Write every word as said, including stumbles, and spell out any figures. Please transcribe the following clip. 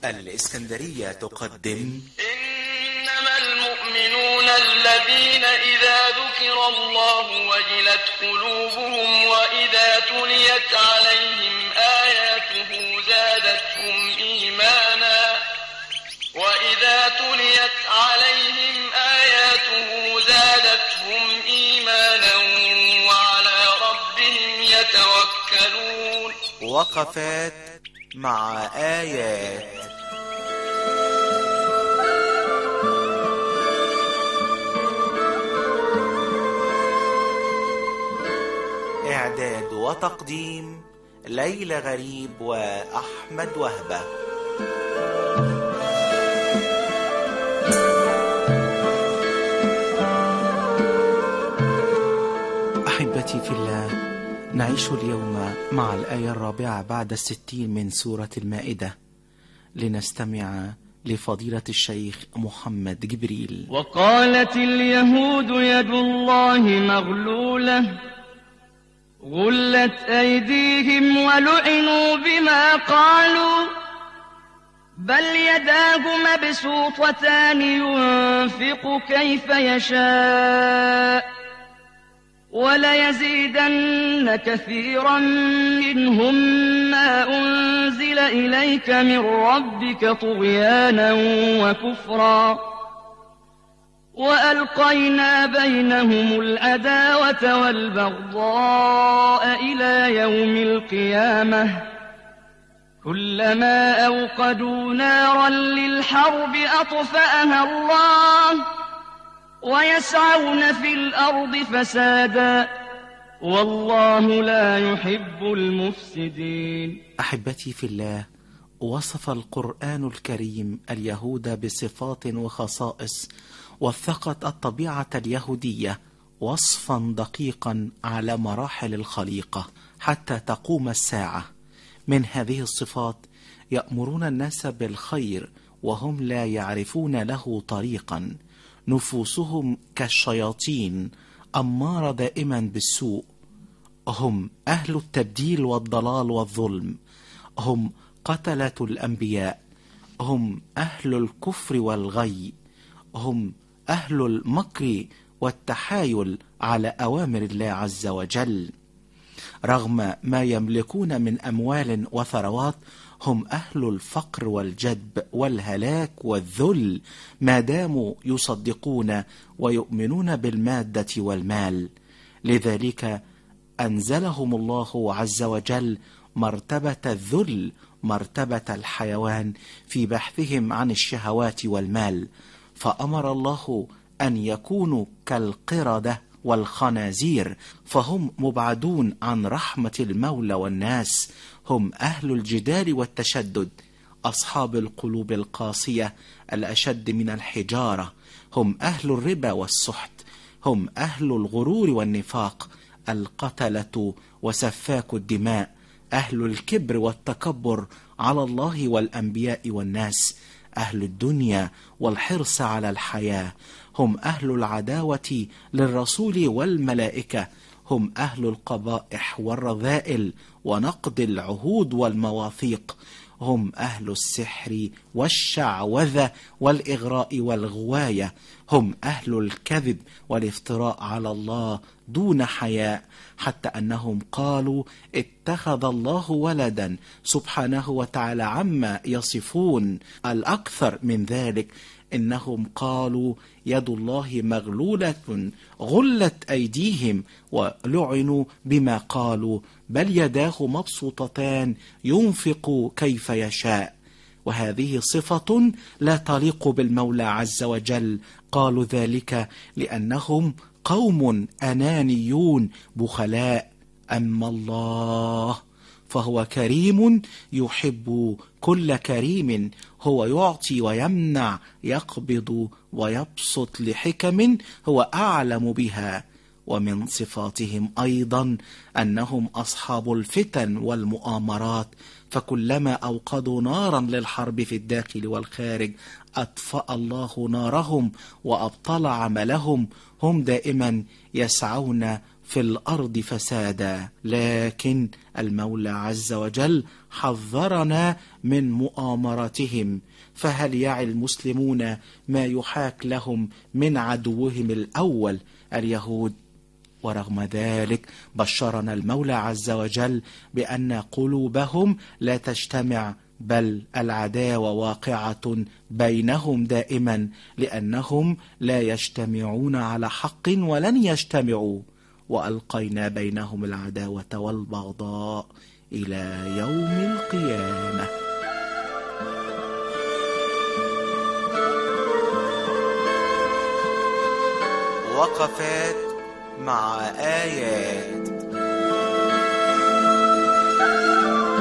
الإسكندرية تقدم إنما المؤمنون الذين إذا ذكر الله وجلت قلوبهم وإذا تليت عليهم آياته زادتهم إيمانا وإذا تليت عليهم آياته زادتهم إيمانا وعلى ربهم يتوكلون. وقفات مع آيات. إعداد وتقديم ليلى غريب وأحمد وهبة. أحبتي في الله، نعيش اليوم مع الآية الرابعة بعد الستين من سورة المائدة، لنستمع لفضيلة الشيخ محمد جبريل. وقالت اليهود يد الله مغلولة غلت أيديهم ولعنوا بما قالوا بل يداه مبسوطتان ينفق كيف يشاء وليزيدن كثيرا منهم ما أنزل إليك من ربك طغيانا وكفرا وألقينا بينهم العداوة والبغضاء إلى يوم القيامة كلما أوقدوا نارا للحرب أطفأها الله ويسعون في الأرض فسادا والله لا يحب المفسدين. أحبتي في الله، وصف القرآن الكريم اليهود بصفات وخصائص وثقت الطبيعة اليهودية وصفا دقيقا على مراحل الخليقة حتى تقوم الساعة. من هذه الصفات يأمرون الناس بالخير وهم لا يعرفون له طريقا، نفوسهم كالشياطين أمارة دائما بالسوء، هم أهل التبديل والضلال والظلم، هم قتلة الأنبياء، هم أهل الكفر والغي، هم أهل المكر والتحايل على أوامر الله عز وجل. رغم ما يملكون من أموال وثروات هم أهل الفقر والجدب والهلاك والذل ما داموا يصدقون ويؤمنون بالمادة والمال. لذلك أنزلهم الله عز وجل مرتبة الذل، مرتبة الحيوان في بحثهم عن الشهوات والمال، فأمر الله أن يكونوا كالقردة والخنازير، فهم مبعدون عن رحمة المولى والناس، هم أهل الجدال والتشدد، أصحاب القلوب القاسية الأشد من الحجارة، هم أهل الربا والسحت، هم أهل الغرور والنفاق، القتلة وسفاك الدماء، أهل الكبر والتكبر على الله والأنبياء والناس، أهل الدنيا والحرص على الحياة، هم أهل العداوة للرسول والملائكة، هم أهل القبائح والرذائل ونقض العهود والمواثيق، هم أهل السحر والشعوذة والإغراء والغواية، هم أهل الكذب والافتراء على الله دون حياء، حتى أنهم قالوا اتخذ الله ولدا سبحانه وتعالى عما يصفون. الأكثر من ذلك إنهم قالوا يد الله مغلولة غلت أيديهم ولعنوا بما قالوا بل يداه مبسوطتان ينفق كيف يشاء، وهذه صفة لا تليق بالمولى عز وجل. قالوا ذلك لأنهم قوم أنانيون بخلاء، أما الله فهو كريم يحب كل كريم، هو يعطي ويمنع، يقبض ويبسط لحكم هو أعلم بها. ومن صفاتهم أيضا أنهم أصحاب الفتن والمؤامرات، فكلما أوقدوا نارا للحرب في الداخل والخارج أطفأ الله نارهم وأبطل عملهم. هم دائما يسعون في الأرض فسادا. لكن المولى عز وجل حذرنا من مؤامرتهم، فهل يعي المسلمون ما يحاك لهم من عدوهم الأول اليهود؟ ورغم ذلك بشرنا المولى عز وجل بأن قلوبهم لا تجتمع، بل العداوة واقعة بينهم دائما، لأنهم لا يجتمعون على حق ولن يجتمعوا، وألقينا بينهم العداوة والبغضاء إلى يوم القيامة. وقفات مع آيات.